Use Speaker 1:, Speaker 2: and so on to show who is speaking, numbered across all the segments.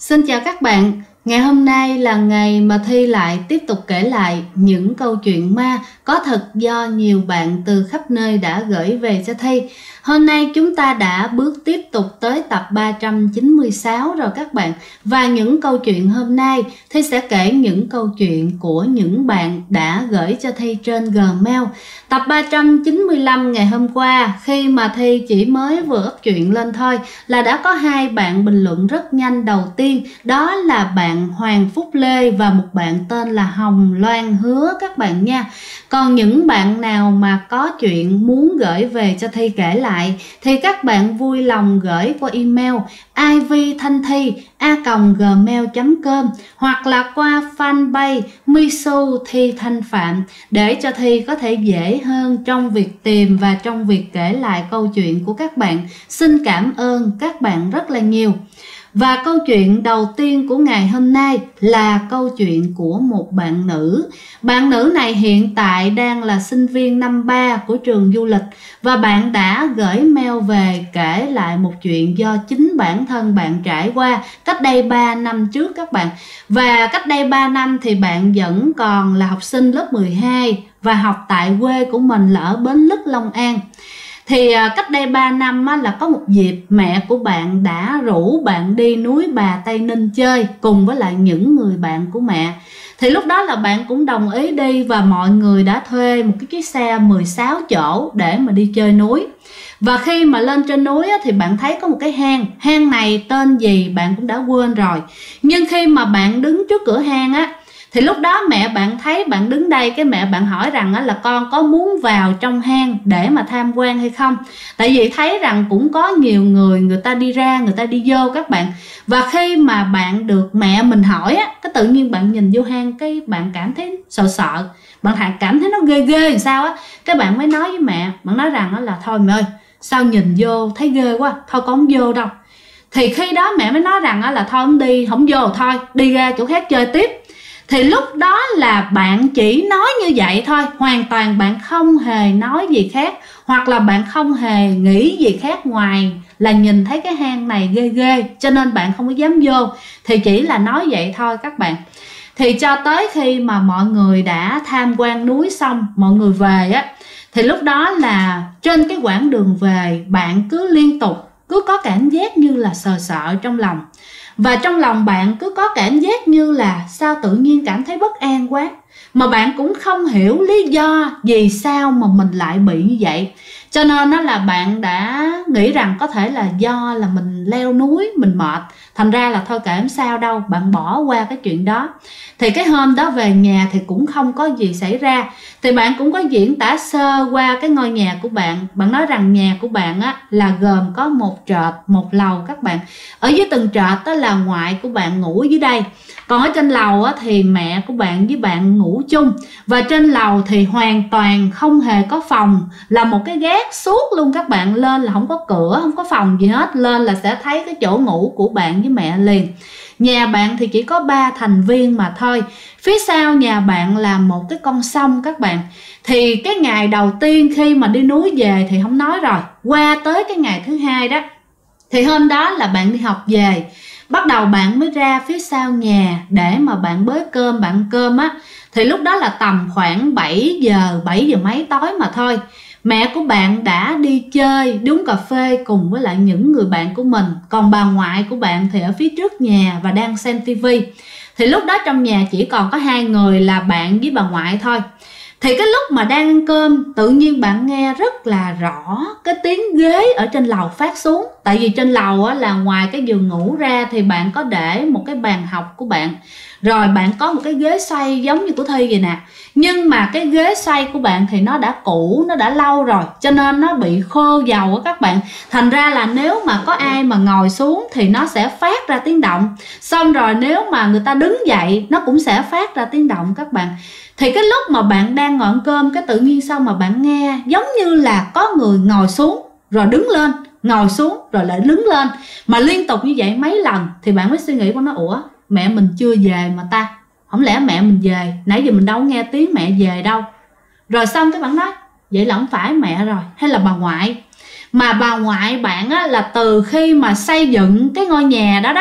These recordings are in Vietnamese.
Speaker 1: Xin chào các bạn, ngày hôm nay là ngày mà Thi lại tiếp tục kể lại những câu chuyện ma có thật do nhiều bạn từ khắp nơi đã gửi về cho Thi. Hôm nay chúng ta đã bước tiếp tục tới tập 396 rồi các bạn. Và những câu chuyện hôm nay Thi sẽ kể những câu chuyện của những bạn đã gửi cho Thi trên Gmail. Tập 395 ngày hôm qua, khi mà Thi chỉ mới vừa up chuyện lên thôi là đã có hai bạn bình luận rất nhanh. Đầu tiên đó là bạn Hoàng Phúc Lê và một bạn tên là Hồng Loan Hứa các bạn nha. Còn những bạn nào mà có chuyện muốn gửi về cho Thi kể lại thì các bạn vui lòng gửi qua email ivthanthi@gmail.com hoặc là qua fanpage Misu Thi Thanh Phạm để cho Thi có thể dễ hơn trong việc tìm và trong việc kể lại câu chuyện của các bạn. Xin cảm ơn các bạn rất là nhiều. Và câu chuyện đầu tiên của ngày hôm nay là câu chuyện của một bạn nữ. Bạn nữ này hiện tại đang là sinh viên năm 3 của trường du lịch và bạn đã gửi mail về kể lại một chuyện do chính bản thân bạn trải qua cách đây 3 năm trước các bạn. Và cách đây 3 năm thì bạn vẫn còn là học sinh lớp 12 và học tại quê của mình là ở Bến Lức, Long An. Thì cách đây 3 năm là có một dịp mẹ của bạn đã rủ bạn đi núi Bà Tây Ninh chơi cùng với lại những người bạn của mẹ. Thì lúc đó là bạn cũng đồng ý đi và mọi người đã thuê một cái chiếc xe 16 chỗ để mà đi chơi núi. Và khi mà lên trên núi thì bạn thấy có một cái hang này tên gì bạn cũng đã quên rồi. Nhưng khi mà bạn đứng trước cửa hang thì lúc đó mẹ bạn thấy bạn đứng đây, cái mẹ bạn hỏi rằng là con có muốn vào trong hang để mà tham quan hay không. Tại vì thấy rằng cũng có nhiều người ta đi ra, người ta đi vô các bạn. Và khi mà bạn được mẹ mình hỏi cái tự nhiên bạn nhìn vô hang, cái bạn cảm thấy sợ. Bạn cảm thấy nó ghê làm sao cái bạn mới nói với mẹ, bạn nói rằng là thôi mẹ ơi, sao nhìn vô thấy ghê quá, thôi con không vô đâu. Thì khi đó mẹ mới nói rằng là thôi không vô thôi, đi ra chỗ khác chơi tiếp. Thì lúc đó là bạn chỉ nói như vậy thôi, hoàn toàn bạn không hề nói gì khác, hoặc là bạn không hề nghĩ gì khác ngoài là nhìn thấy cái hang này ghê cho nên bạn không có dám vô. Thì chỉ là nói vậy thôi các bạn. Thì cho tới khi mà mọi người đã tham quan núi xong, mọi người về thì lúc đó là trên cái quãng đường về bạn cứ liên tục cứ có cảm giác như là sợ trong lòng. Và trong lòng bạn cứ có cảm giác như là sao tự nhiên cảm thấy bất an quá. Mà bạn cũng không hiểu lý do vì sao mà mình lại bị như vậy. Cho nên đó là bạn đã nghĩ rằng có thể là do là mình leo núi, mình mệt. Thành ra là thôi kệ không sao đâu, bạn bỏ qua cái chuyện đó. Thì cái hôm đó về nhà thì cũng không có gì xảy ra. Thì bạn cũng có diễn tả sơ qua cái ngôi nhà của bạn. Bạn nói rằng nhà của bạn là gồm có một trệt, một lầu các bạn. Ở dưới từng trệt đó là ngoại của bạn ngủ dưới đây. Còn ở trên lầu thì mẹ của bạn với bạn ngủ chung. Và trên lầu thì hoàn toàn không hề có phòng, là một cái gác suốt luôn các bạn. Lên là không có cửa, không có phòng gì hết. Lên là sẽ thấy cái chỗ ngủ của bạn với mẹ liền. Nhà bạn thì chỉ có 3 thành viên mà thôi. Phía sau nhà bạn là một cái con sông các bạn. Thì cái ngày đầu tiên khi mà đi núi về thì không nói rồi. Qua tới cái ngày thứ hai đó, thì hôm đó là bạn đi học về. Bắt đầu bạn mới ra phía sau nhà để mà bạn bới cơm, bạn ăn cơm thì lúc đó là tầm khoảng 7 giờ mấy tối mà thôi. Mẹ của bạn đã đi chơi, đi uống cà phê cùng với lại những người bạn của mình. Còn bà ngoại của bạn thì ở phía trước nhà và đang xem tivi. Thì lúc đó trong nhà chỉ còn có 2 người là bạn với bà ngoại thôi. Thì cái lúc mà đang ăn cơm, tự nhiên bạn nghe rất là rõ cái tiếng ghế ở trên lầu phát xuống. Tại vì trên lầu là ngoài cái giường ngủ ra thì bạn có để một cái bàn học của bạn. Rồi bạn có một cái ghế xoay giống như của Thi vậy nè. Nhưng mà cái ghế xoay của bạn thì nó đã cũ, nó đã lâu rồi, cho nên nó bị khô dầu các bạn. Thành ra là nếu mà có ai mà ngồi xuống thì nó sẽ phát ra tiếng động. Xong rồi nếu mà người ta đứng dậy nó cũng sẽ phát ra tiếng động các bạn. Thì cái lúc mà bạn đang ngồi ăn cơm, cái tự nhiên sao mà bạn nghe giống như là có người ngồi xuống rồi đứng lên, ngồi xuống rồi lại đứng lên, mà liên tục như vậy mấy lần. Thì bạn mới suy nghĩ, con nói ủa mẹ mình chưa về mà ta, không lẽ mẹ mình về, nãy giờ mình đâu nghe tiếng mẹ về đâu. Rồi xong cái bạn nói vậy là không phải mẹ rồi, hay là bà ngoại. Mà bà ngoại bạn là từ khi mà xây dựng cái ngôi nhà đó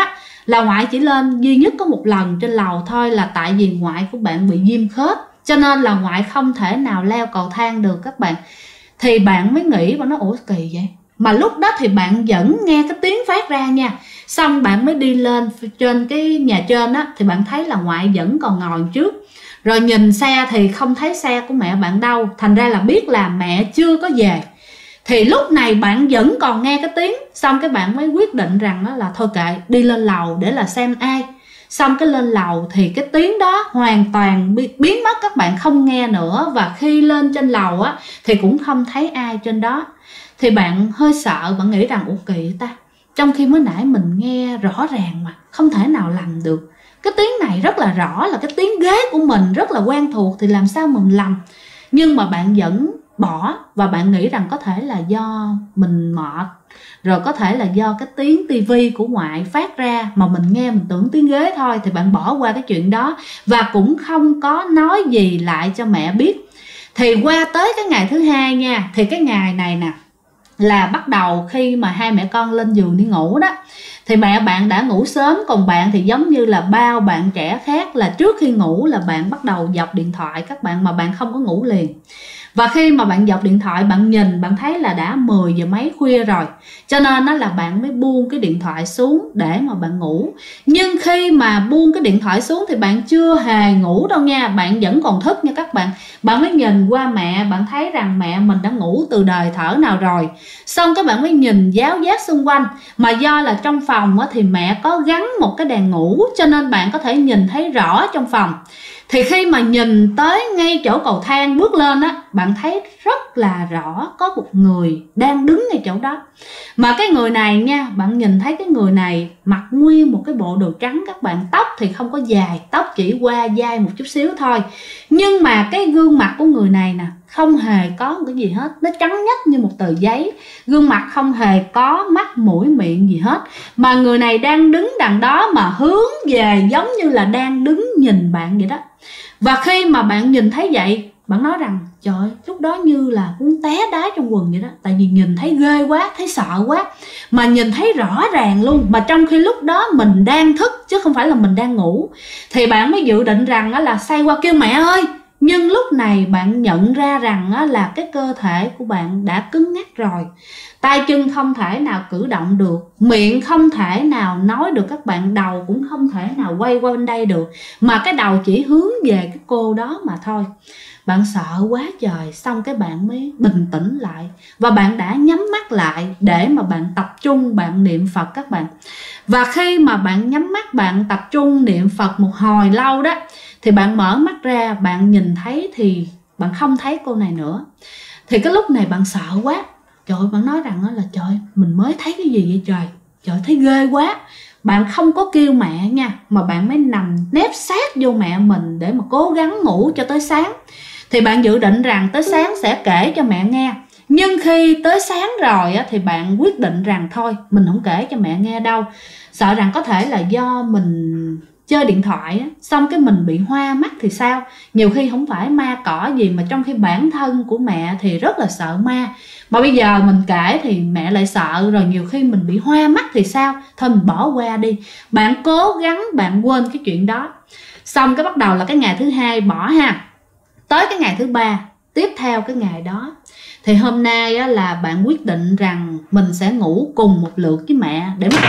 Speaker 1: là ngoại chỉ lên duy nhất có một lần trên lầu thôi, là tại vì ngoại của bạn bị viêm khớp, cho nên là ngoại không thể nào leo cầu thang được các bạn. Thì bạn mới nghĩ, bạn nói ủa kỳ vậy, mà lúc đó thì bạn vẫn nghe cái tiếng phát ra nha. Xong bạn mới đi lên trên cái nhà trên á, thì bạn thấy là ngoại vẫn còn ngồi trước. Rồi nhìn xe thì không thấy xe của mẹ bạn đâu, thành ra là biết là mẹ chưa có về. Thì lúc này bạn vẫn còn nghe cái tiếng. Xong cái bạn mới quyết định rằng đó là thôi kệ, đi lên lầu để là xem ai. Xong cái lên lầu thì cái tiếng đó hoàn toàn biến mất, các bạn không nghe nữa. Và khi lên trên lầu á thì cũng không thấy ai trên đó. Thì bạn hơi sợ, bạn nghĩ rằng ủa kỳ ta, trong khi mới nãy mình nghe rõ ràng mà không thể nào lầm được. Cái tiếng này rất là rõ, là cái tiếng ghế của mình rất là quen thuộc, thì làm sao mà mình lầm. Nhưng mà bạn vẫn bỏ, và bạn nghĩ rằng có thể là do mình mệt, rồi có thể là do cái tiếng tivi của ngoại phát ra mà mình nghe mình tưởng tiếng ghế thôi. Thì bạn bỏ qua cái chuyện đó và cũng không có nói gì lại cho mẹ biết. Thì qua tới cái ngày thứ hai nha, thì cái ngày này nè là bắt đầu khi mà hai mẹ con lên giường đi ngủ đó, thì mẹ bạn đã ngủ sớm, còn bạn thì giống như là bao bạn trẻ khác, là trước khi ngủ là bạn bắt đầu dọc điện thoại các bạn, mà bạn không có ngủ liền. Và khi mà bạn dọc điện thoại, bạn nhìn, bạn thấy là đã 10 giờ mấy khuya rồi, cho nên đó là bạn mới buông cái điện thoại xuống để mà bạn ngủ. Nhưng khi mà buông cái điện thoại xuống thì bạn chưa hề ngủ đâu nha, bạn vẫn còn thức nha các bạn. Bạn mới nhìn qua mẹ, bạn thấy rằng mẹ mình đã ngủ từ đời thở nào rồi. Xong các bạn mới nhìn giáo giác xung quanh, mà do là trong phòng thì mẹ có gắn một cái đèn ngủ, cho nên bạn có thể nhìn thấy rõ trong phòng. Thì khi mà nhìn tới ngay chỗ cầu thang bước lên á, bạn thấy rất là rõ có một người đang đứng ngay chỗ đó. Mà cái người này nha, bạn nhìn thấy cái người này mặc nguyên một cái bộ đồ trắng các bạn. Tóc thì không có dài, tóc chỉ qua vai một chút xíu thôi. Nhưng mà cái gương mặt của người này nè, không hề có một cái gì hết, nó trắng nhách như một tờ giấy. Gương mặt không hề có mắt mũi miệng gì hết, mà người này đang đứng đằng đó mà hướng về, giống như là đang đứng nhìn bạn vậy đó. Và khi mà bạn nhìn thấy vậy, bạn nói rằng trời ơi, lúc đó như là muốn té đá trong quần vậy đó. Tại vì nhìn thấy ghê quá, thấy sợ quá, mà nhìn thấy rõ ràng luôn. Mà trong khi lúc đó mình đang thức chứ không phải là mình đang ngủ. Thì bạn mới dự định rằng là xoay qua kêu mẹ ơi. Nhưng lúc này bạn nhận ra rằng là cái cơ thể của bạn đã cứng ngắc rồi. Tay chân không thể nào cử động được, miệng không thể nào nói được các bạn, đầu cũng không thể nào quay qua bên đây được, mà cái đầu chỉ hướng về cái cô đó mà thôi. Bạn sợ quá trời, xong cái bạn mới bình tĩnh lại và bạn đã nhắm mắt lại để mà bạn tập trung, bạn niệm Phật các bạn. Và khi mà bạn nhắm mắt, bạn tập trung niệm Phật một hồi lâu đó, thì bạn mở mắt ra, bạn nhìn thấy thì bạn không thấy cô này nữa. Thì cái lúc này bạn sợ quá. Trời ơi, bạn nói rằng là trời, mình mới thấy cái gì vậy trời, trời thấy ghê quá. Bạn không có kêu mẹ nha, mà bạn mới nằm nép sát vô mẹ mình để mà cố gắng ngủ cho tới sáng. Thì bạn dự định rằng tới sáng sẽ kể cho mẹ nghe. Nhưng khi tới sáng rồi á, thì bạn quyết định rằng thôi, mình không kể cho mẹ nghe đâu. Sợ rằng có thể là do mình chơi điện thoại á, xong cái mình bị hoa mắt thì sao. Nhiều khi không phải ma cỏ gì, mà trong khi bản thân của mẹ thì rất là sợ ma. Mà bây giờ mình kể thì mẹ lại sợ, rồi nhiều khi mình bị hoa mắt thì sao. Thôi mình bỏ qua đi. Bạn cố gắng bạn quên cái chuyện đó. Xong cái bắt đầu là cái ngày thứ hai bỏ ha. Tới cái ngày thứ ba, tiếp theo cái ngày đó, thì hôm nay á, là bạn quyết định rằng mình sẽ ngủ cùng một lượt với mẹ.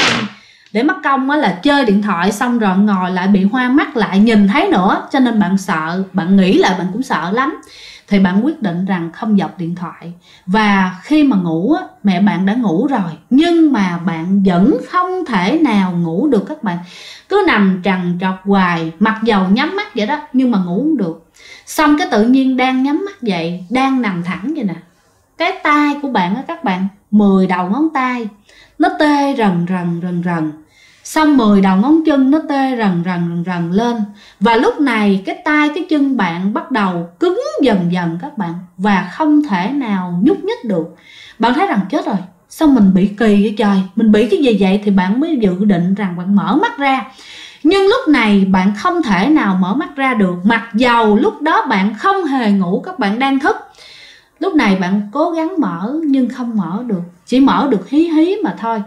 Speaker 1: Để mắc công á, là chơi điện thoại xong rồi ngồi lại bị hoa mắt lại nhìn thấy nữa. Cho nên bạn sợ, bạn nghĩ lại bạn cũng sợ lắm. Thì bạn quyết định rằng không dọc điện thoại. Và khi mà ngủ á, mẹ bạn đã ngủ rồi, nhưng mà bạn vẫn không thể nào ngủ được các bạn. Cứ nằm trằn trọc hoài, mặc dầu nhắm mắt vậy đó, nhưng mà ngủ không được. Xong cái tự nhiên đang nhắm mắt vậy, đang nằm thẳng vậy nè, cái tay của bạn á các bạn, 10 đầu ngón tay nó tê rần rần. Xong 10 đầu ngón chân nó tê rần rần lên. Và lúc này cái tay cái chân bạn bắt đầu cứng dần các bạn, và không thể nào nhúc nhích được. Bạn thấy rằng chết rồi, sao mình bị kỳ vậy trời, mình bị cái gì vậy. Thì bạn mới dự định rằng bạn mở mắt ra. Nhưng lúc này bạn không thể nào mở mắt ra được, mặc dầu lúc đó bạn không hề ngủ, các bạn đang thức. Lúc này bạn cố gắng mở nhưng không mở được, chỉ mở được hí hí mà thôi.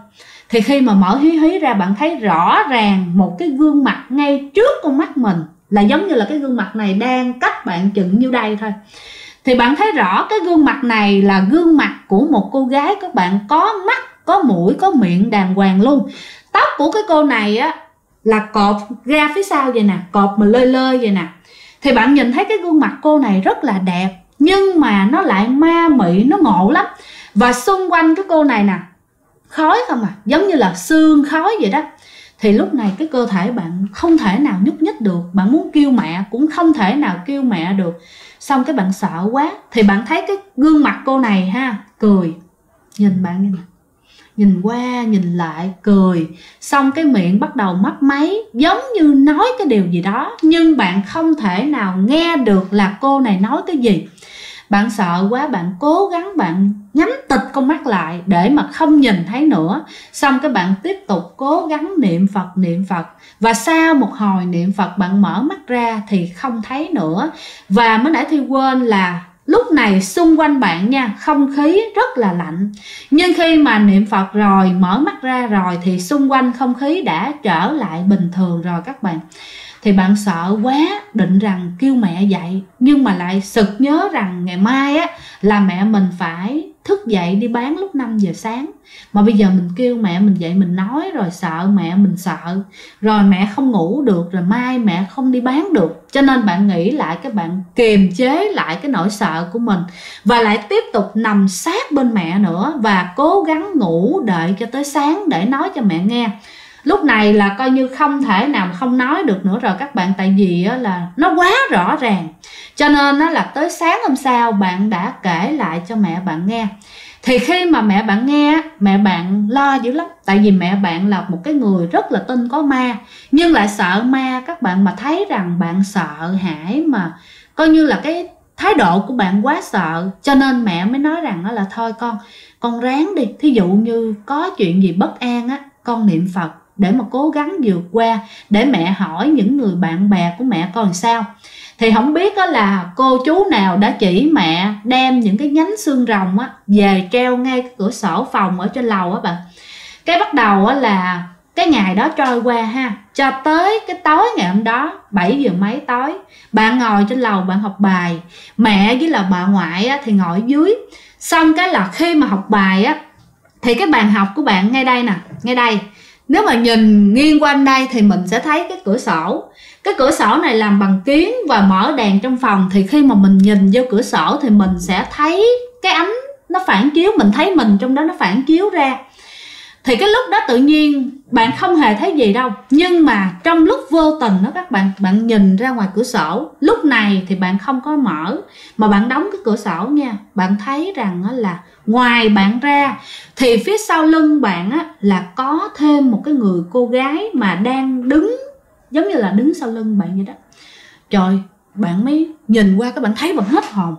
Speaker 1: Thì khi mà mở hí hí ra, bạn thấy rõ ràng một cái gương mặt ngay trước con mắt mình, là giống như là cái gương mặt này đang cách bạn chừng như đây thôi. Thì bạn thấy rõ cái gương mặt này là gương mặt của một cô gái các bạn, có mắt, có mũi, có miệng đàng hoàng luôn. Tóc của cái cô này á là cột ra phía sau vậy nè, cột mà lơi lơi vậy nè. Thì bạn nhìn thấy cái gương mặt cô này rất là đẹp, nhưng mà nó lại ma mị, nó ngộ lắm. Và xung quanh cái cô này nè, khói không à, giống như là sương khói vậy đó. Thì lúc này cái cơ thể bạn không thể nào nhúc nhích được, bạn muốn kêu mẹ cũng không thể nào kêu mẹ được. Xong cái bạn sợ quá, thì bạn thấy cái gương mặt cô này ha, cười, nhìn bạn nhìn qua nhìn lại cười, xong cái miệng bắt đầu mấp máy, giống như nói cái điều gì đó, nhưng bạn không thể nào nghe được là cô này nói cái gì. Bạn sợ quá, bạn cố gắng bạn nhắm tịt con mắt lại để mà không nhìn thấy nữa. Xong cái bạn tiếp tục cố gắng niệm Phật. Và sau một hồi niệm Phật, bạn mở mắt ra thì không thấy nữa. Và mới nãy Thi quên là lúc này xung quanh bạn nha, không khí rất là lạnh. Nhưng khi mà niệm Phật rồi, mở mắt ra rồi, thì xung quanh không khí đã trở lại bình thường rồi các bạn. Thì bạn sợ quá, định rằng kêu mẹ dậy, nhưng mà lại sực nhớ rằng ngày mai á là mẹ mình phải thức dậy đi bán lúc 5 giờ sáng. Mà bây giờ mình kêu mẹ mình dậy, mình nói rồi sợ mẹ mình sợ, rồi mẹ không ngủ được, rồi mai mẹ không đi bán được. Cho nên bạn nghĩ lại, các bạn kiềm chế lại cái nỗi sợ của mình, và lại tiếp tục nằm sát bên mẹ nữa, và cố gắng ngủ đợi cho tới sáng để nói cho mẹ nghe. Lúc này là coi như không thể nào không nói được nữa rồi các bạn, tại vì là nó quá rõ ràng. Cho nên là tới sáng hôm sau bạn đã kể lại cho mẹ bạn nghe. Thì khi mà mẹ bạn nghe, mẹ bạn lo dữ lắm. Tại vì mẹ bạn là một cái người rất là tin có ma, nhưng lại sợ ma các bạn. Mà thấy rằng bạn sợ hãi, mà coi như là cái thái độ của bạn quá sợ, cho nên mẹ mới nói rằng là thôi con ráng đi. Thí dụ như có chuyện gì bất an á, con niệm Phật để mà cố gắng vượt qua, để mẹ hỏi những người bạn bè của mẹ coi làm sao. Thì không biết đó là cô chú nào đã chỉ mẹ đem những cái nhánh xương rồng á về treo ngay cái cửa sổ phòng ở trên lầu á bạn. Cái bắt đầu á là cái ngày đó trôi qua ha, cho tới cái tối ngày hôm đó 7 giờ mấy tối, bạn ngồi trên lầu bạn học bài, mẹ với là bà ngoại á thì ngồi dưới. Xong cái là khi mà học bài á, thì cái bàn học của bạn ngay đây nè, ngay đây. Nếu mà nhìn nghiêng qua đây thì mình sẽ thấy cái cửa sổ. Cái cửa sổ này làm bằng kiếng và mở đèn trong phòng. Thì khi mà mình nhìn vô cửa sổ thì mình sẽ thấy cái ánh nó phản chiếu, mình thấy mình trong đó nó phản chiếu ra. Thì cái lúc đó tự nhiên bạn không hề thấy gì đâu, nhưng mà trong lúc vô tình đó các bạn nhìn ra ngoài cửa sổ. Lúc này thì bạn không có mở mà bạn đóng cái cửa sổ nha. Bạn thấy rằng là ngoài bạn ra thì phía sau lưng bạn á là có thêm một cái người cô gái mà đang đứng, giống như là đứng sau lưng bạn vậy đó. Trời, bạn mới nhìn qua các bạn thấy bạn hết hồn.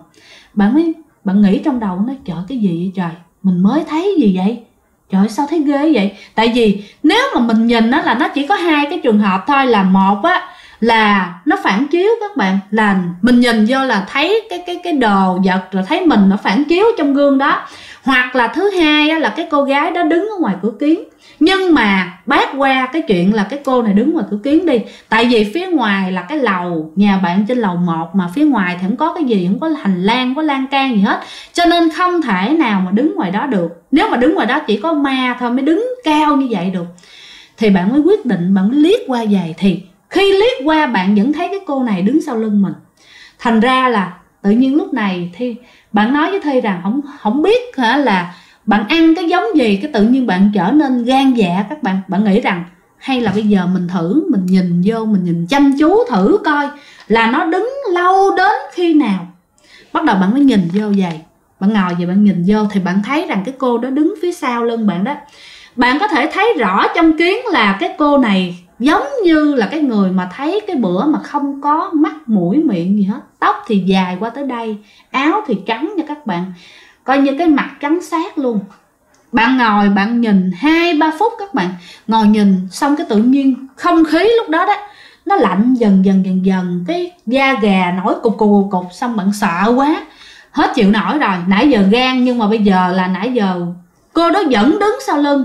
Speaker 1: Bạn nghĩ trong đầu nó trời cái gì vậy trời, mình mới thấy gì vậy, trời sao thấy ghê vậy. Tại vì nếu mà mình nhìn á là nó chỉ có hai cái trường hợp thôi, là một á là nó phản chiếu các bạn, là mình nhìn vô là thấy cái đồ vật, rồi thấy mình nó phản chiếu trong gương đó. Hoặc là thứ hai á, là cái cô gái đó đứng ở ngoài cửa kính. Nhưng mà bác qua cái chuyện là cái cô này đứng ngoài cửa kính đi, tại vì phía ngoài là cái lầu, nhà bạn trên lầu 1 mà phía ngoài thì không có cái gì, không có hành lang, không có lan can gì hết, cho nên không thể nào mà đứng ngoài đó được. Nếu mà đứng ngoài đó chỉ có ma thôi mới đứng cao như vậy được. Thì bạn mới quyết định, bạn mới liếc qua vậy. Thì khi liếc qua bạn vẫn thấy cái cô này đứng sau lưng mình. Thành ra là tự nhiên lúc này thì bạn nói với Thi rằng không biết hả là bạn ăn cái giống gì, cái tự nhiên bạn trở nên gan dạ các bạn. Bạn nghĩ rằng hay là bây giờ mình thử, mình nhìn vô, mình nhìn chăm chú thử coi là nó đứng lâu đến khi nào. Bắt đầu bạn mới nhìn vô vậy, bạn ngồi vậy bạn nhìn vô thì bạn thấy rằng cái cô đó đứng phía sau lưng bạn đó. Bạn có thể thấy rõ trong kiến là cái cô này giống như là cái người mà thấy cái bữa mà không có mắt mũi miệng gì hết. Tóc thì dài qua tới đây, áo thì trắng nha các bạn, coi như cái mặt trắng xác luôn. Bạn ngồi bạn nhìn 2-3 phút các bạn, ngồi nhìn xong cái tự nhiên không khí lúc đó đó nó lạnh dần, cái da gà nổi cục. Xong bạn sợ quá, hết chịu nổi rồi. Nãy giờ gan nhưng mà bây giờ là nãy giờ cô đó vẫn đứng sau lưng.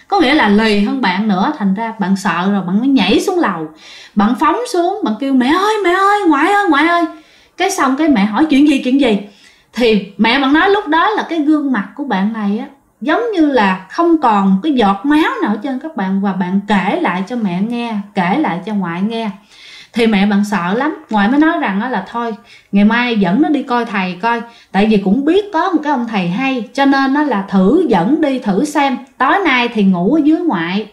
Speaker 1: có nghĩa là lì hơn bạn nữa. Thành ra bạn sợ rồi bạn mới nhảy xuống lầu, bạn phóng xuống, bạn kêu mẹ ơi, ngoại ơi. Cái xong cái mẹ hỏi chuyện gì, thì mẹ bạn nói lúc đó là cái gương mặt của bạn này á giống như là không còn cái giọt máu nào ở trên các bạn. Và bạn kể lại cho mẹ nghe, kể lại cho ngoại nghe. Thì mẹ bạn sợ lắm. Ngoại mới nói rằng là thôi ngày mai dẫn nó đi coi thầy coi, tại vì cũng biết có một cái ông thầy hay, cho nên nó là thử dẫn đi thử xem. Tối nay thì ngủ ở dưới ngoại,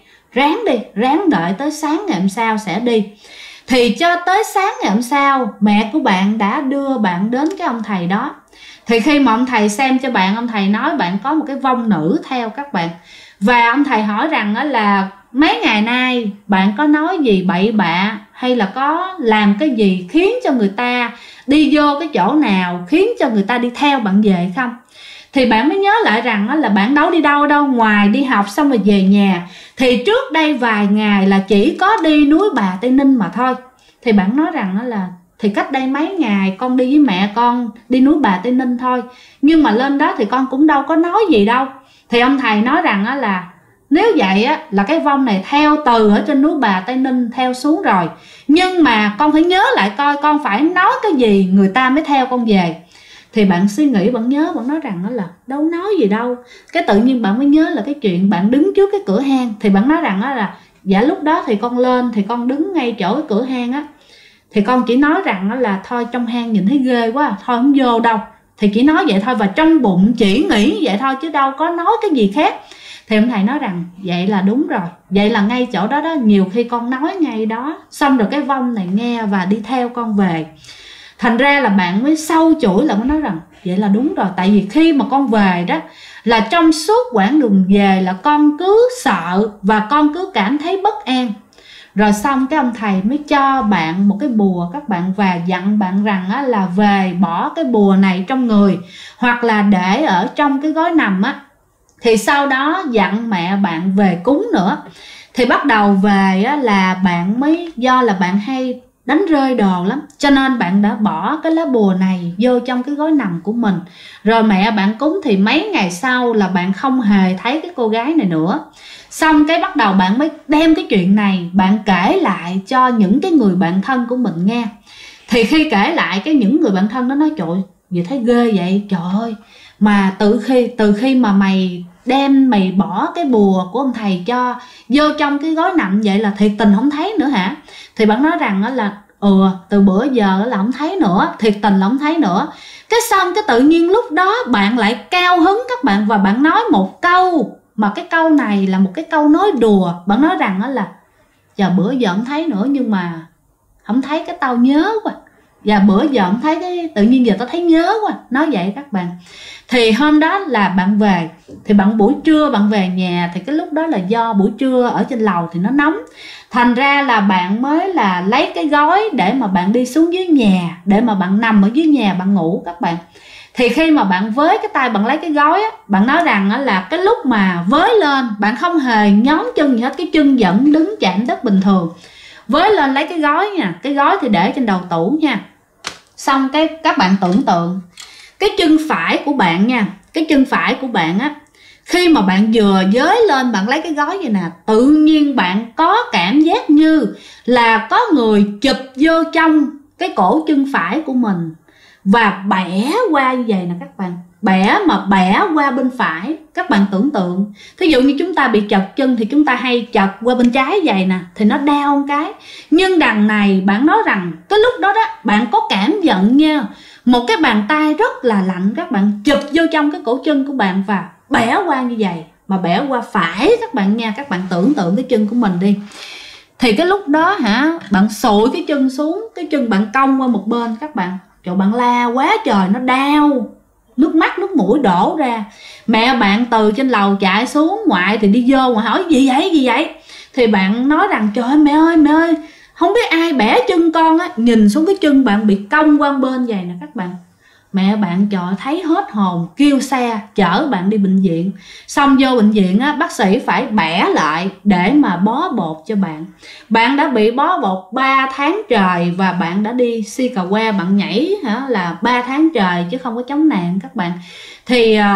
Speaker 1: ráng đợi tới sáng ngày hôm sau sẽ đi. Thì cho tới sáng ngày hôm sau, mẹ của bạn đã đưa bạn đến cái ông thầy đó. Thì khi mà ông thầy xem cho bạn, ông thầy nói bạn có một cái vong nữ theo các bạn. Và ông thầy hỏi rằng là mấy ngày nay bạn có nói gì bậy bạ, hay là có làm cái gì khiến cho người ta đi vô cái chỗ nào, khiến cho người ta đi theo bạn về không? Thì bạn mới nhớ lại rằng là bạn đâu đi đâu, ngoài đi học xong rồi về nhà. Thì trước đây vài ngày là chỉ có đi núi Bà Tây Ninh mà thôi. Thì bạn nói rằng là thì cách đây mấy ngày con đi với mẹ con đi núi Bà Tây Ninh thôi, nhưng mà lên đó thì con cũng đâu có nói gì đâu. Thì ông thầy nói rằng là nếu vậy á là cái vong này theo từ ở trên núi Bà Tây Ninh theo xuống rồi, nhưng mà con phải nhớ lại coi con phải nói cái gì người ta mới theo con về. Thì bạn suy nghĩ, bạn nhớ, bạn nói rằng là đâu nói gì đâu. Cái tự nhiên bạn mới nhớ là cái chuyện bạn đứng trước cái cửa hang. Thì bạn nói rằng là dạ lúc đó thì con lên, thì con đứng ngay chỗ cái cửa hang á, thì con chỉ nói rằng là thôi trong hang nhìn thấy ghê quá, thôi không vô đâu. Thì chỉ nói vậy thôi, và trong bụng chỉ nghĩ vậy thôi chứ đâu có nói cái gì khác. Thì ông thầy nói rằng vậy là đúng rồi, vậy là ngay chỗ đó nhiều khi con nói ngay đó, xong rồi cái vong này nghe và đi theo con về. Thành ra là bạn mới sâu chuỗi là mới nói rằng vậy là đúng rồi. Tại vì khi mà con về đó là trong suốt quãng đường về là con cứ sợ và con cứ cảm thấy bất an. Rồi xong cái ông thầy mới cho bạn một cái bùa các bạn, và dặn bạn rằng là về bỏ cái bùa này trong người, hoặc là để ở trong cái gói nằm á. Thì sau đó dặn mẹ bạn về cúng nữa. Thì bắt đầu về là bạn mới, do là bạn hay đánh rơi đồ lắm, cho nên bạn đã bỏ cái lá bùa này vô trong cái gói nằm của mình. Rồi mẹ bạn cúng thì mấy ngày sau là bạn không hề thấy cái cô gái này nữa. Xong cái bắt đầu bạn mới đem cái chuyện này bạn kể lại cho những cái người bạn thân của mình nghe. Thì khi kể lại cái những người bạn thân đó nói trời gì thấy ghê vậy, trời ơi, mà từ khi mà mày bỏ cái bùa của ông thầy cho vô trong cái gói nằm vậy là thiệt tình không thấy nữa hả? Thì bạn nói rằng là từ bữa giờ là không thấy nữa, thiệt tình là không thấy nữa. Cái xong cái tự nhiên lúc đó bạn lại cao hứng các bạn, và bạn nói một câu, mà cái câu này là một cái câu nói đùa. Bạn nói rằng là giờ bữa giờ không thấy nữa, nhưng mà không thấy cái tao nhớ quá, và bữa giờ không thấy cái tự nhiên giờ tao thấy nhớ quá, nói vậy các bạn. Thì hôm đó là bạn về, thì bạn buổi trưa bạn về nhà, thì cái lúc đó là do buổi trưa ở trên lầu thì nó nóng, thành ra là bạn mới là lấy cái gói để mà bạn đi xuống dưới nhà, để mà bạn nằm ở dưới nhà bạn ngủ các bạn. Thì khi mà bạn với cái tay bạn lấy cái gói á, bạn nói rằng là cái lúc mà với lên bạn không hề nhón chân gì hết, cái chân vẫn đứng chạm đất bình thường. Với lên lấy cái gói nha, cái gói thì để trên đầu tủ nha. Xong cái các bạn tưởng tượng cái chân phải của bạn nha, cái chân phải của bạn á, khi mà bạn vừa với lên bạn lấy cái gói vậy nè, tự nhiên bạn có cảm giác như là có người chụp vô trong cái cổ chân phải của mình và bẻ qua như vậy nè các bạn. Bẻ qua bên phải. Các bạn tưởng tượng, thí dụ như chúng ta bị chật chân thì chúng ta hay chật qua bên trái vậy nè, thì nó đau một cái. Nhưng đằng này bạn nói rằng cái lúc đó bạn có cảm nhận nha, một cái bàn tay rất là lạnh các bạn chụp vô trong cái cổ chân của bạn và bẻ qua như vậy, mà bẻ qua phải các bạn nha. Các bạn tưởng tượng cái chân của mình đi. Thì cái lúc đó bạn sụi cái chân xuống, cái chân bạn cong qua một bên các bạn. Trời, bạn la quá trời, nó đau, nước mắt nước mũi đổ ra. Mẹ bạn từ trên lầu chạy xuống, ngoại thì đi vô mà hỏi gì vậy. Thì bạn nói rằng trời ơi mẹ ơi, không biết ai bẻ chân con á. Nhìn xuống cái chân bạn bị cong qua bên vậy nè các bạn. Mẹ bạn trời thấy hết hồn, kêu xe chở bạn đi bệnh viện. Xong vô bệnh viện á, bác sĩ phải bẻ lại để mà bó bột cho bạn. Bạn đã bị bó bột 3 tháng trời, và bạn đã đi si cà que, bạn nhảy là 3 tháng trời chứ không có chống nạn các bạn. Thì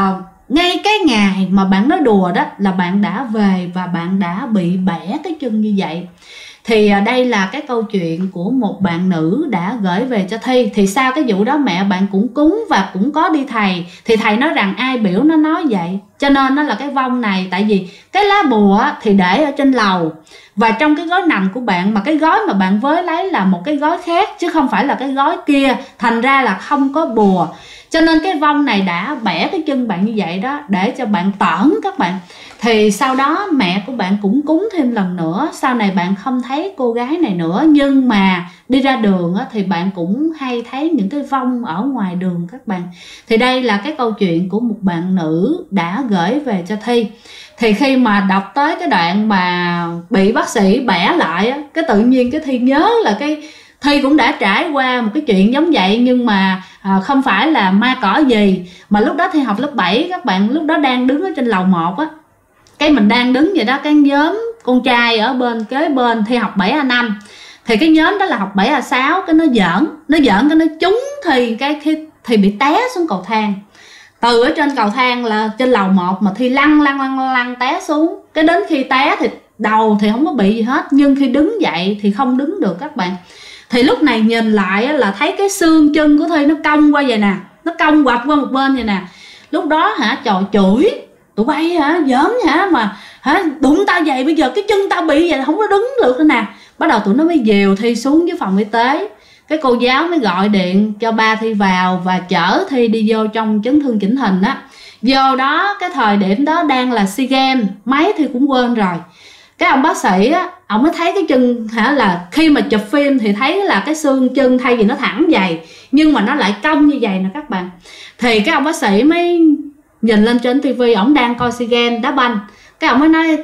Speaker 1: ngay cái ngày mà bạn nói đùa đó là bạn đã về và bạn đã bị bẻ cái chân như vậy. Thì đây là cái câu chuyện của một bạn nữ đã gửi về cho Thi. Thì sau cái vụ đó mẹ bạn cũng cúng và cũng có đi thầy. Thì thầy nói rằng ai biểu nó nói vậy. Cho nên nó là cái vong này. Tại vì cái lá bùa thì để ở trên lầu, và trong cái gói nằm của bạn, mà cái gói mà bạn với lấy là một cái gói khác chứ không phải là cái gói kia, thành ra là không có bùa. Cho nên cái vong này đã bẻ cái chân bạn như vậy đó, để cho bạn tởn các bạn. Thì sau đó mẹ của bạn cũng cúng thêm lần nữa. Sau này bạn không thấy cô gái này nữa, nhưng mà đi ra đường thì bạn cũng hay thấy những cái vong ở ngoài đường các bạn. Thì đây là cái câu chuyện của một bạn nữ đã gửi về cho Thi. Thì khi mà đọc tới cái đoạn mà bị bác sĩ bẻ lại á, cái tự nhiên cái Thi nhớ là cái Thi cũng đã trải qua một cái chuyện giống vậy, nhưng mà không phải là ma cỏ gì. Mà lúc đó Thi học lớp 7 các bạn, lúc đó đang đứng ở trên lầu 1 á. Cái mình đang đứng vậy đó, cái nhóm con trai ở bên kế bên, Thi học 7A5. Thì cái nhóm đó là học 7A6, cái nó giỡn cái nó trúng Thi, cái Thi bị té xuống cầu thang. Từ ở trên cầu thang là trên lầu 1 mà Thi lăn té xuống. Cái đến khi té thì đầu thì không có bị gì hết, nhưng khi đứng dậy thì không đứng được các bạn. Thì lúc này nhìn lại là thấy cái xương chân của Thi nó cong qua vậy nè, nó cong quặp qua một bên vậy nè. Lúc đó trời chửi tụi bay giỡn mà đụng tao vậy, bây giờ cái chân tao bị vậy không có đứng được nữa nè. Bắt đầu tụi nó mới dìu Thi xuống dưới phòng y tế. Cái cô giáo mới gọi điện cho ba Thi vào và chở Thi đi vô trong chấn thương chỉnh hình á. Vô đó cái thời điểm đó đang là SEA Games, máy Thi cũng quên rồi. Cái ông bác sĩ á, ông mới thấy cái chân là khi mà chụp phim thì thấy là cái xương chân thay vì nó thẳng vậy, nhưng mà nó lại cong như vậy nè các bạn. Thì cái ông bác sĩ mới nhìn lên trên tivi, ổng đang coi SEA Games đá banh. Cái ông mới nói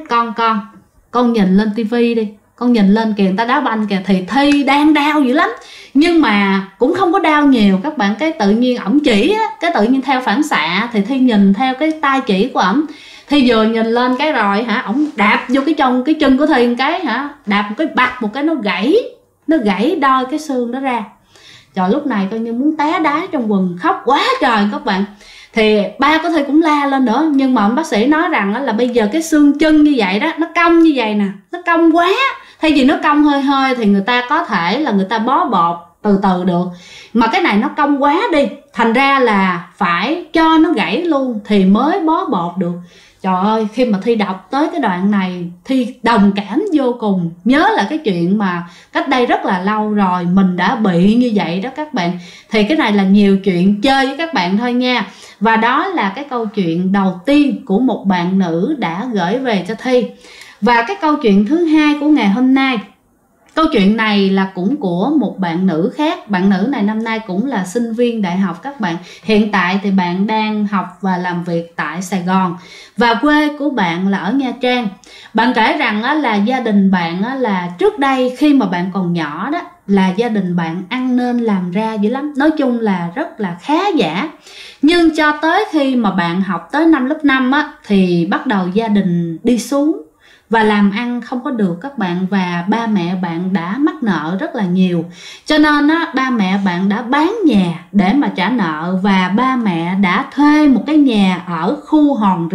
Speaker 1: con nhìn lên tivi đi, con nhìn lên kìa, người ta đá banh kìa. Thì Thi đang đau dữ lắm, nhưng mà cũng không có đau nhiều các bạn. Cái tự nhiên ổng chỉ á, cái tự nhiên theo phản xạ thì Thi nhìn theo cái tay chỉ của ổng. Thi vừa nhìn lên cái rồi ổng đạp vô cái chân của Thi một cái đạp một cái bặt một cái nó gãy đôi cái xương đó ra. Trời, lúc này coi như muốn té đá trong quần, khóc quá trời các bạn. Thì ba của Thi cũng la lên nữa, nhưng mà ông bác sĩ nói rằng là bây giờ cái xương chân như vậy đó, nó cong như vậy nè, nó cong quá. Thay vì nó cong hơi hơi thì người ta có thể là người ta bó bột từ từ được, mà cái này nó cong quá đi, thành ra là phải cho nó gãy luôn thì mới bó bột được. Trời ơi, khi mà Thi đọc tới cái đoạn này, Thi đồng cảm vô cùng. Nhớ là cái chuyện mà cách đây rất là lâu rồi mình đã bị như vậy đó các bạn. Thì cái này là nhiều chuyện chơi với các bạn thôi nha. Và đó là cái câu chuyện đầu tiên của một bạn nữ đã gửi về cho Thi. Và cái câu chuyện thứ hai của ngày hôm nay, câu chuyện này là cũng của một bạn nữ khác. Bạn nữ này năm nay cũng là sinh viên đại học các bạn. Hiện tại thì bạn đang học và làm việc tại Sài Gòn, và quê của bạn là ở Nha Trang. Bạn kể rằng là gia đình bạn là trước đây khi mà bạn còn nhỏ đó, là gia đình bạn ăn nên làm ra dữ lắm. Nói chung là rất là khá giả. Nhưng cho tới khi mà bạn học tới năm lớp 5 thì bắt đầu gia đình đi xuống và làm ăn không có được các bạn. Và ba mẹ bạn đã mắc nợ rất là nhiều, cho nên ba mẹ bạn đã bán nhà để mà trả nợ. Và ba mẹ đã thuê một cái nhà ở khu Hòn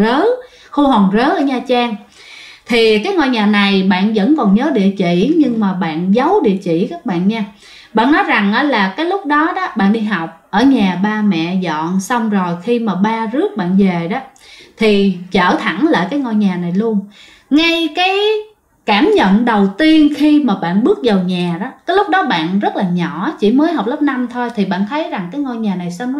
Speaker 1: Rớ ở Nha Trang. Thì cái ngôi nhà này bạn vẫn còn nhớ địa chỉ, nhưng mà bạn giấu địa chỉ các bạn nha. Bạn nói rằng là cái lúc đó bạn đi học ở nhà ba mẹ dọn xong rồi, khi mà ba rước bạn về đó thì chở thẳng lại cái ngôi nhà này luôn. Ngay cái cảm nhận đầu tiên khi mà bạn bước vào nhà đó, cái lúc đó bạn rất là nhỏ, chỉ mới học lớp 5 thôi, thì bạn thấy rằng cái ngôi nhà này sao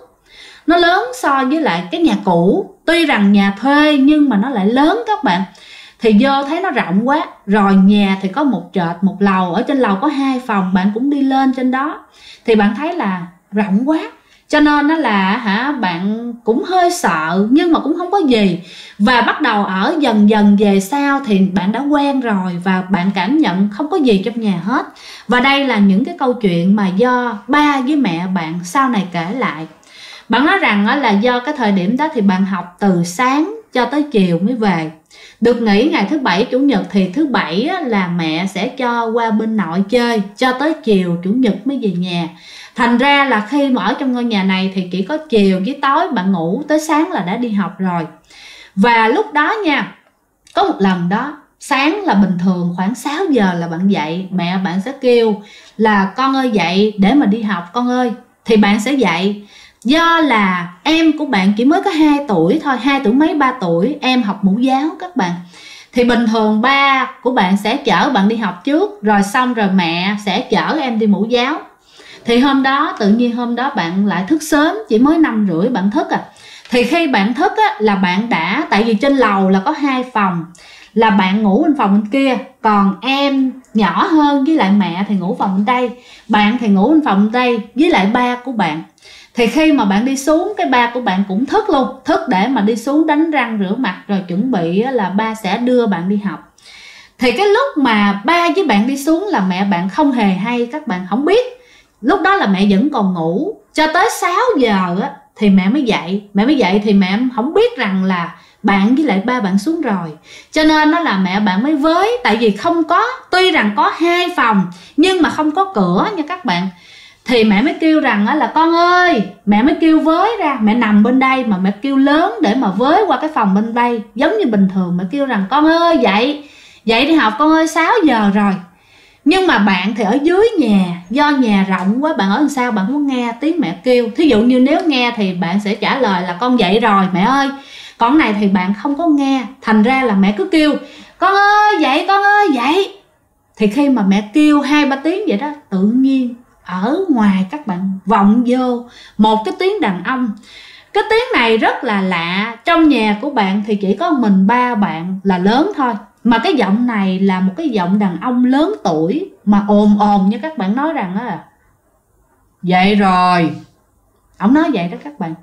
Speaker 1: nó lớn so với lại cái nhà cũ. Tuy rằng nhà thuê nhưng mà nó lại lớn các bạn. Thì vô thấy nó rộng quá. Rồi nhà thì có một trệt một lầu, ở trên lầu có 2 phòng, bạn cũng đi lên trên đó thì bạn thấy là rộng quá. Cho nên đó là bạn cũng hơi sợ, nhưng mà cũng không có gì. Và bắt đầu ở dần dần về sau thì bạn đã quen rồi, và bạn cảm nhận không có gì trong nhà hết. Và đây là những cái câu chuyện mà do ba với mẹ bạn sau này kể lại. Bạn nói rằng là do cái thời điểm đó thì bạn học từ sáng cho tới chiều mới về. Được nghỉ ngày thứ bảy chủ nhật thì thứ bảy là mẹ sẽ cho qua bên nội chơi cho tới chiều chủ nhật mới về nhà. Thành ra là khi mà ở trong ngôi nhà này thì chỉ có chiều với tối bạn ngủ, tới sáng là đã đi học rồi. Và lúc đó nha, có một lần đó, sáng là bình thường khoảng 6 giờ là bạn dậy, mẹ bạn sẽ kêu là con ơi dậy để mà đi học con ơi. Thì bạn sẽ dậy. Do là em của bạn chỉ mới có 2 tuổi thôi, 2 tuổi mấy 3 tuổi, em học mẫu giáo các bạn. Thì bình thường ba của bạn sẽ chở bạn đi học trước, rồi xong rồi mẹ sẽ chở em đi mẫu giáo. Thì hôm đó tự nhiên hôm đó bạn lại thức sớm, chỉ mới 5 rưỡi bạn thức à. Thì khi bạn thức á, là bạn đã, tại vì trên lầu là có 2 phòng, là bạn ngủ bên phòng bên kia, còn em nhỏ hơn với lại mẹ thì ngủ phòng bên đây, bạn thì ngủ bên phòng bên đây với lại ba của bạn. Thì khi mà bạn đi xuống, cái ba của bạn cũng thức luôn, thức để mà đi xuống đánh răng rửa mặt rồi chuẩn bị là ba sẽ đưa bạn đi học. Thì cái lúc mà ba với bạn đi xuống là mẹ bạn không hề hay, các bạn không biết. Lúc đó là mẹ vẫn còn ngủ, cho tới 6 giờ á thì mẹ mới dậy. Mẹ mới dậy thì mẹ không biết rằng là bạn với lại ba bạn xuống rồi, cho nên đó là mẹ bạn mới với. Tại vì không có, tuy rằng có 2 phòng nhưng mà không có cửa nha các bạn. Thì mẹ mới kêu rằng là con ơi, mẹ mới kêu với ra, mẹ nằm bên đây mà mẹ kêu lớn để mà với qua cái phòng bên đây. Giống như bình thường mẹ kêu rằng con ơi dậy, dậy đi học con ơi, 6 giờ rồi. Nhưng mà bạn thì ở dưới nhà, do nhà rộng quá, bạn ở làm sao bạn muốn nghe tiếng mẹ kêu. Thí dụ như nếu nghe thì bạn sẽ trả lời là con dậy rồi mẹ ơi. Còn này thì bạn không có nghe, thành ra là mẹ cứ kêu con ơi dậy, con ơi dậy. Thì khi mà mẹ kêu 2-3 tiếng vậy đó, tự nhiên ở ngoài các bạn vọng vô một cái tiếng đàn ông. Cái tiếng này rất là lạ. Trong nhà của bạn thì chỉ có mình ba bạn là lớn thôi, mà cái giọng này là một cái giọng đàn ông lớn tuổi mà ồn ồn như các bạn nói rằng á, dậy rồi. Ông nói vậy đó các bạn.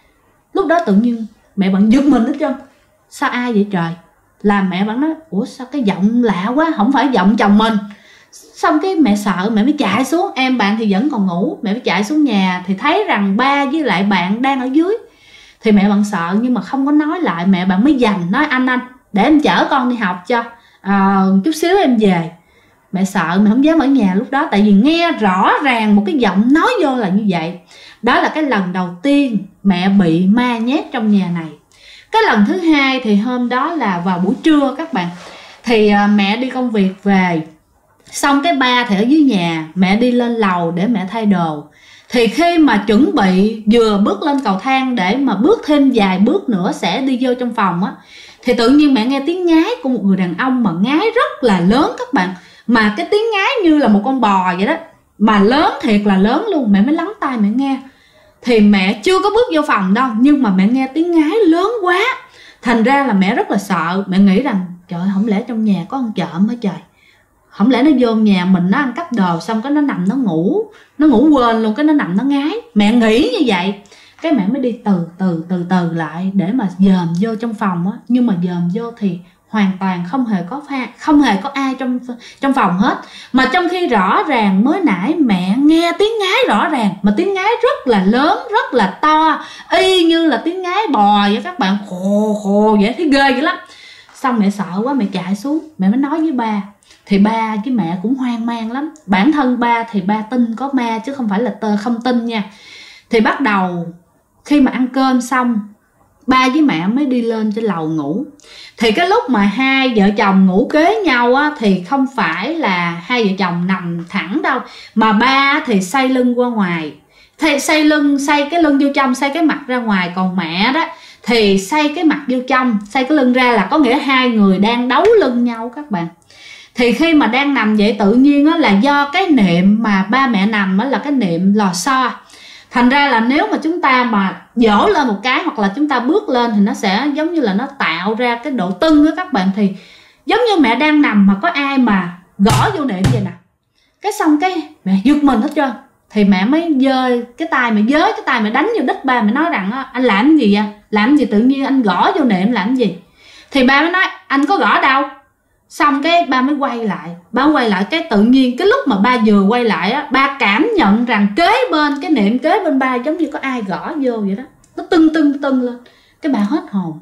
Speaker 1: Lúc đó tự nhiên mẹ bạn giật mình hết trơn. Sao ai vậy trời? Là mẹ bạn nói ủa sao cái giọng lạ quá, không phải giọng chồng mình. Xong cái mẹ sợ, mẹ mới chạy xuống. Em bạn thì vẫn còn ngủ, mẹ mới chạy xuống nhà thì thấy rằng ba với lại bạn đang ở dưới. Thì mẹ bạn sợ nhưng mà không có nói lại. Mẹ bạn mới dành nói anh để em chở con đi học cho, chút xíu em về. Mẹ sợ, mẹ không dám ở nhà lúc đó, tại vì nghe rõ ràng một cái giọng nói vô là như vậy. Đó là cái lần đầu tiên mẹ bị ma nhét trong nhà này. Cái lần thứ hai thì hôm đó là vào buổi trưa các bạn. Thì mẹ đi công việc về, xong cái ba thì ở dưới nhà, mẹ đi lên lầu để mẹ thay đồ. Thì khi mà chuẩn bị vừa bước lên cầu thang để mà bước thêm vài bước nữa sẽ đi vô trong phòng á, thì tự nhiên mẹ nghe tiếng ngái của một người đàn ông mà ngái rất là lớn các bạn. Mà cái tiếng ngái như là một con bò vậy đó, mà lớn thiệt là lớn luôn. Mẹ mới lắng tai mẹ nghe. Thì mẹ chưa có bước vô phòng đâu, nhưng mà mẹ nghe tiếng ngái lớn quá. Thành ra là mẹ rất là sợ. Mẹ nghĩ rằng trời ơi, không lẽ trong nhà có ăn trộm hả trời? Không lẽ nó vô nhà mình nó ăn cắp đồ, xong cái nó nằm nó ngủ quên luôn, cái nó nằm nó ngái. Mẹ nghĩ như vậy. Cái mẹ mới đi từ từ lại để mà dòm vô trong phòng á. Nhưng mà dòm vô thì hoàn toàn không hề có ai trong phòng hết. Mà trong khi rõ ràng mới nãy mẹ nghe tiếng ngái rõ ràng, mà tiếng ngái rất là lớn, rất là to, y như là tiếng ngái bò vậy các bạn, khô khô vậy, thấy ghê dữ lắm. Xong mẹ sợ quá, mẹ chạy xuống, mẹ mới nói với ba. Thì ba với mẹ cũng hoang mang lắm. Bản thân ba thì ba tin có ma chứ không phải là không tin nha. Thì bắt đầu khi mà ăn cơm xong, ba với mẹ mới đi lên trên lầu ngủ. Thì cái lúc mà hai vợ chồng ngủ kế nhau á, thì không phải là hai vợ chồng nằm thẳng đâu, mà ba thì xoay lưng qua ngoài, xoay cái lưng vô trong, xoay cái mặt ra ngoài. Còn mẹ đó thì xoay cái mặt vô trong, xoay cái lưng ra, là có nghĩa hai người đang đấu lưng nhau các bạn. Thì khi mà đang nằm vậy tự nhiên á, là do cái niệm mà ba mẹ nằm á, là cái niệm lò xo. Thành ra là nếu mà chúng ta mà dỗ lên một cái hoặc là chúng ta bước lên thì nó sẽ giống như là nó tạo ra cái độ tưng á các bạn. Thì giống như mẹ đang nằm mà có ai mà gõ vô niệm vậy nè. Cái xong cái mẹ giật mình hết trơn. Thì mẹ mới giơ cái tay, mẹ đánh vô đít ba. Mẹ nói rằng anh làm gì vậy? Làm gì tự nhiên anh gõ vô niệm làm gì? Thì ba mới nói anh có gõ đâu. Xong cái ba mới quay lại, cái tự nhiên cái lúc mà ba vừa quay lại á, ba cảm nhận rằng cái niệm kế bên ba giống như có ai gõ vô vậy đó. Nó tưng lên. Cái bà hết hồn.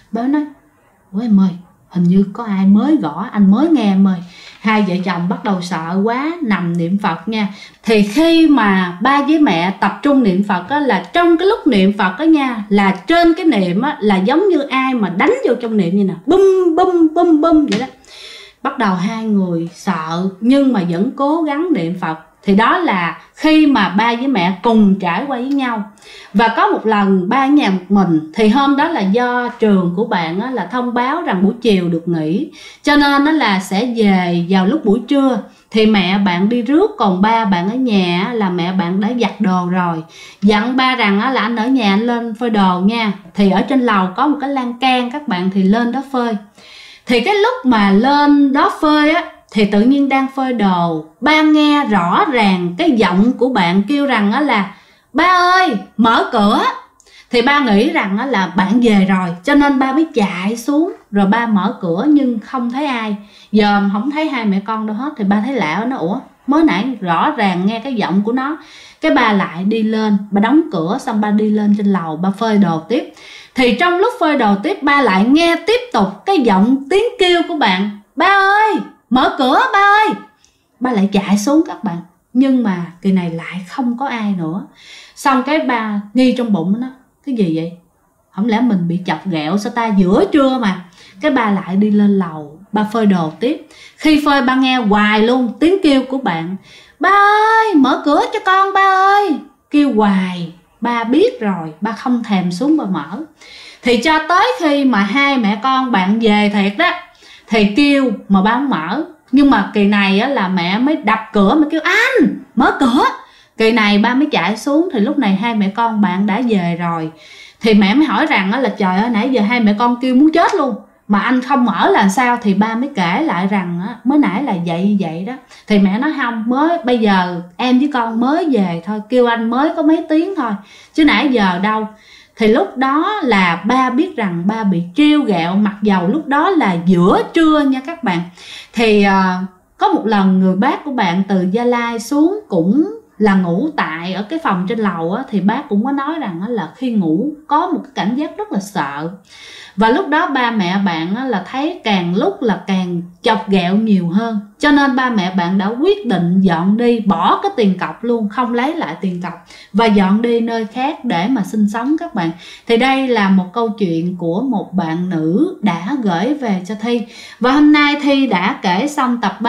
Speaker 1: Bà nói ủa em ơi, hình như có ai mới gõ, anh mới nghe em ơi. Hai vợ chồng bắt đầu sợ quá, nằm niệm Phật nha. Thì khi mà ba với mẹ tập trung niệm Phật á, là trong cái lúc niệm Phật á nha, là trên cái niệm á, là giống như ai mà đánh vô trong niệm như nè, bum bum bum bum vậy đó. Bắt đầu hai người sợ nhưng mà vẫn cố gắng niệm Phật. Thì đó là khi mà ba với mẹ cùng trải qua với nhau. Và có một lần ba ở nhà một mình, thì hôm đó là do trường của bạn á, là thông báo rằng buổi chiều được nghỉ, cho nên nó là sẽ về vào lúc buổi trưa. Thì mẹ bạn đi rước, còn ba bạn ở nhà là mẹ bạn đã giặt đồ rồi. Dặn ba rằng là anh ở nhà anh lên phơi đồ nha. Thì ở trên lầu có một cái lan can các bạn, thì lên đó phơi. Thì cái lúc mà lên đó phơi á, thì tự nhiên đang phơi đồ, ba nghe rõ ràng cái giọng của bạn kêu rằng á là ba ơi mở cửa. Thì ba nghĩ rằng á là bạn về rồi, cho nên ba mới chạy xuống rồi ba mở cửa nhưng không thấy ai. Giờ không thấy hai mẹ con đâu hết. Thì ba thấy lạ, nó ủa mới nãy rõ ràng nghe cái giọng của nó. Cái ba lại đi lên, ba đóng cửa xong ba đi lên trên lầu, ba phơi đồ tiếp. Thì trong lúc phơi đồ tiếp, ba lại nghe tiếp tục cái giọng tiếng kêu của bạn, ba ơi mở cửa ba ơi. Ba lại chạy xuống các bạn, nhưng mà kỳ này lại không có ai nữa. Xong cái ba nghi trong bụng nó, cái gì vậy, không lẽ mình bị chọc ghẹo sao ta, giữa trưa mà. Cái ba lại đi lên lầu, ba phơi đồ tiếp. Khi phơi ba nghe hoài luôn tiếng kêu của bạn, ba ơi mở cửa cho con ba ơi. Kêu hoài, ba biết rồi, ba không thèm xuống ba mở. Thì cho tới khi mà hai mẹ con bạn về thiệt đó, thì kêu mà ba không mở. Nhưng mà kỳ này á, là mẹ mới đập cửa, mới kêu anh mở cửa. Kỳ này ba mới chạy xuống. Thì lúc này hai mẹ con bạn đã về rồi. Thì mẹ mới hỏi rằng á, là trời ơi nãy giờ hai mẹ con kêu muốn chết luôn mà anh không mở là sao. Thì ba mới kể lại rằng á, mới nãy là vậy như vậy đó. Thì mẹ nói không, mới bây giờ em với con mới về thôi, kêu anh mới có mấy tiếng thôi chứ nãy giờ đâu. Thì lúc đó là ba biết rằng ba bị trêu ghẹo, mặc dầu lúc đó là giữa trưa nha các bạn. Thì có một lần người bác của bạn từ Gia Lai xuống cũng là ngủ tại ở cái phòng trên lầu á, thì bác cũng có nói rằng là khi ngủ có một cái cảm giác rất là sợ. Và lúc đó ba mẹ bạn là thấy càng lúc là càng chọc ghẹo nhiều hơn, cho nên ba mẹ bạn đã quyết định dọn đi, bỏ cái tiền cọc luôn, không lấy lại tiền cọc và dọn đi nơi khác để mà sinh sống các bạn. Thì đây là một câu chuyện của một bạn nữ đã gửi về cho Thi. Và hôm nay Thi đã kể xong tập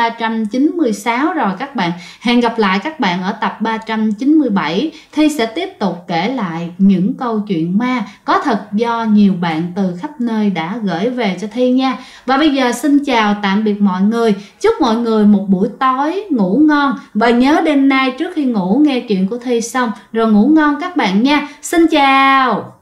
Speaker 1: 396 rồi các bạn. Hẹn gặp lại các bạn ở tập 397. Thi sẽ tiếp tục kể lại những câu chuyện ma có thật do nhiều bạn từ khắp nơi đã gửi về cho Thi nha. Và bây giờ xin chào tạm biệt mọi người. Chúc mọi người một buổi tối ngủ ngon. Và nhớ đêm nay trước khi ngủ nghe chuyện của Thi xong rồi ngủ ngon các bạn nha. Xin chào.